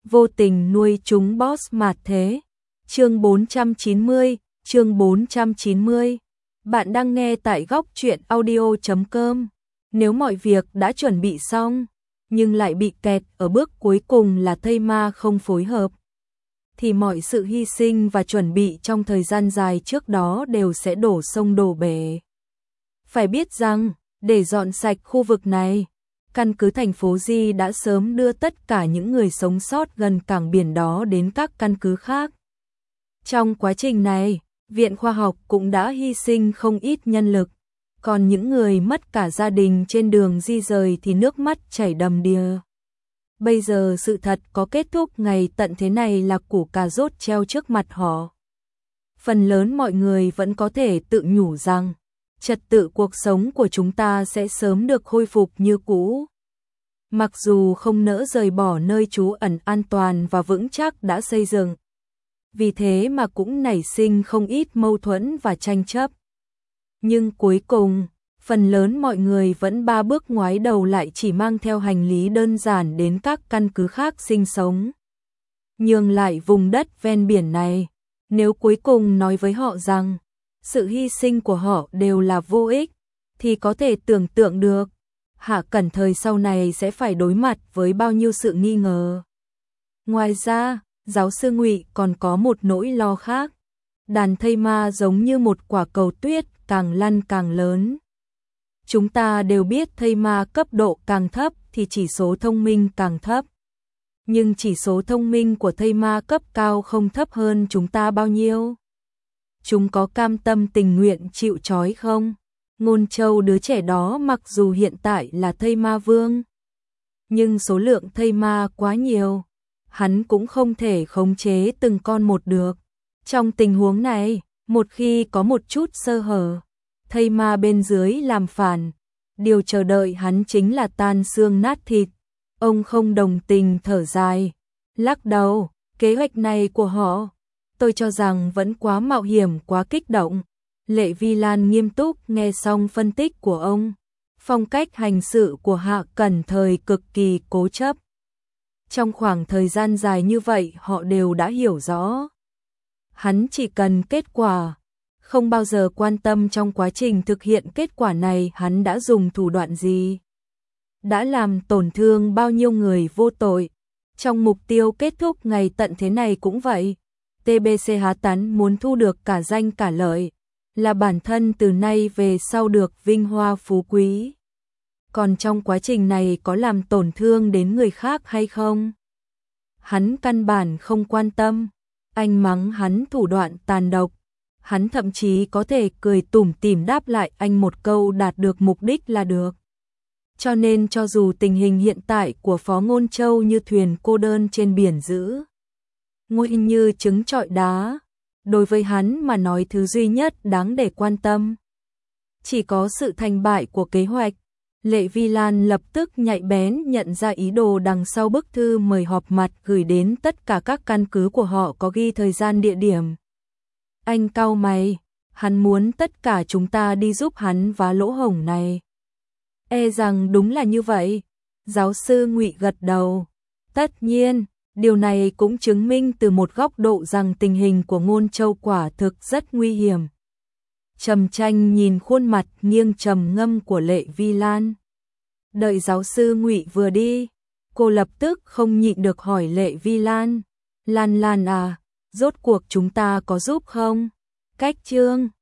vô tình nuôi chúng boss mạt thế. Chương 490. Bạn đang nghe tại góc truyện audio.com. Nếu mọi việc đã chuẩn bị xong, nhưng lại bị kẹt ở bước cuối cùng là thây ma không phối hợp, thì mọi sự hy sinh và chuẩn bị trong thời gian dài trước đó đều sẽ đổ sông đổ bể. Phải biết rằng, để dọn sạch khu vực này, căn cứ thành phố Di đã sớm đưa tất cả những người sống sót gần cảng biển đó đến các căn cứ khác. Trong quá trình này, Viện Khoa học cũng đã hy sinh không ít nhân lực, còn những người mất cả gia đình trên đường di rời thì nước mắt chảy đầm đìa. Bây giờ sự thật có kết thúc ngày tận thế này là củ cà rốt treo trước mặt họ. Phần lớn mọi người vẫn có thể tự nhủ rằng trật tự cuộc sống của chúng ta sẽ sớm được khôi phục như cũ. Mặc dù không nỡ rời bỏ nơi trú ẩn an toàn và vững chắc đã xây dựng, vì thế mà cũng nảy sinh không ít mâu thuẫn và tranh chấp. Nhưng cuối cùng, phần lớn mọi người vẫn ba bước ngoái đầu lại, chỉ mang theo hành lý đơn giản đến các căn cứ khác sinh sống. Nhường lại vùng đất ven biển này, nếu cuối cùng nói với họ rằng sự hy sinh của họ đều là vô ích, thì có thể tưởng tượng được Hạ Cẩn Thời sau này sẽ phải đối mặt với bao nhiêu sự nghi ngờ. Ngoài ra, giáo sư Ngụy còn có một nỗi lo khác. Đàn thây ma giống như một quả cầu tuyết, càng lăn càng lớn. Chúng ta đều biết thây ma cấp độ càng thấp thì chỉ số thông minh càng thấp. Nhưng chỉ số thông minh của thây ma cấp cao không thấp hơn chúng ta bao nhiêu. Chúng có cam tâm tình nguyện chịu trói không? Ngôn Châu, đứa trẻ đó, mặc dù hiện tại là thây ma vương, nhưng số lượng thây ma quá nhiều, hắn cũng không thể khống chế từng con một được. Trong tình huống này, một khi có một chút sơ hở, thây ma bên dưới làm phản, điều chờ đợi hắn chính là tan xương nát thịt. Ông không đồng tình, thở dài, lắc đầu, kế hoạch này của họ, tôi cho rằng vẫn quá mạo hiểm, quá kích động. Lệ Vi Lan nghiêm túc nghe xong phân tích của ông. Phong cách hành sự của Hạ Cẩn Thời cực kỳ cố chấp. Trong khoảng thời gian dài như vậy họ đều đã hiểu rõ. Hắn chỉ cần kết quả, không bao giờ quan tâm trong quá trình thực hiện kết quả này hắn đã dùng thủ đoạn gì, đã làm tổn thương bao nhiêu người vô tội. Trong mục tiêu kết thúc ngày tận thế này cũng vậy. TBC Há Tán muốn thu được cả danh cả lợi, là bản thân từ nay về sau được vinh hoa phú quý. Còn trong quá trình này có làm tổn thương đến người khác hay không, hắn căn bản không quan tâm. Anh mắng hắn thủ đoạn tàn độc, hắn thậm chí có thể cười tủm tỉm đáp lại anh một câu đạt được mục đích là được. Cho nên cho dù tình hình hiện tại của Phó Ngôn Châu như thuyền cô đơn trên biển giữ ngôi như trứng trọi đá, đối với hắn mà nói thứ duy nhất đáng để quan tâm chỉ có sự thành bại của kế hoạch. Lệ Vi Lan lập tức nhạy bén nhận ra ý đồ đằng sau bức thư mời họp mặt gửi đến tất cả các căn cứ của họ có ghi thời gian địa điểm. Anh cau mày, hắn muốn tất cả chúng ta đi giúp hắn vá lỗ hổng này. E rằng đúng là như vậy. Giáo sư Ngụy gật đầu. Tất nhiên, điều này cũng chứng minh từ một góc độ rằng tình hình của Ngôn Châu quả thực rất nguy hiểm. Trầm Tranh nhìn khuôn mặt nghiêng trầm ngâm của Lệ Vi Lan. Đợi giáo sư Ngụy vừa đi, cô lập tức không nhịn được hỏi Lệ Vi Lan, Lan Lan à, rốt cuộc chúng ta có giúp không? Cách Trương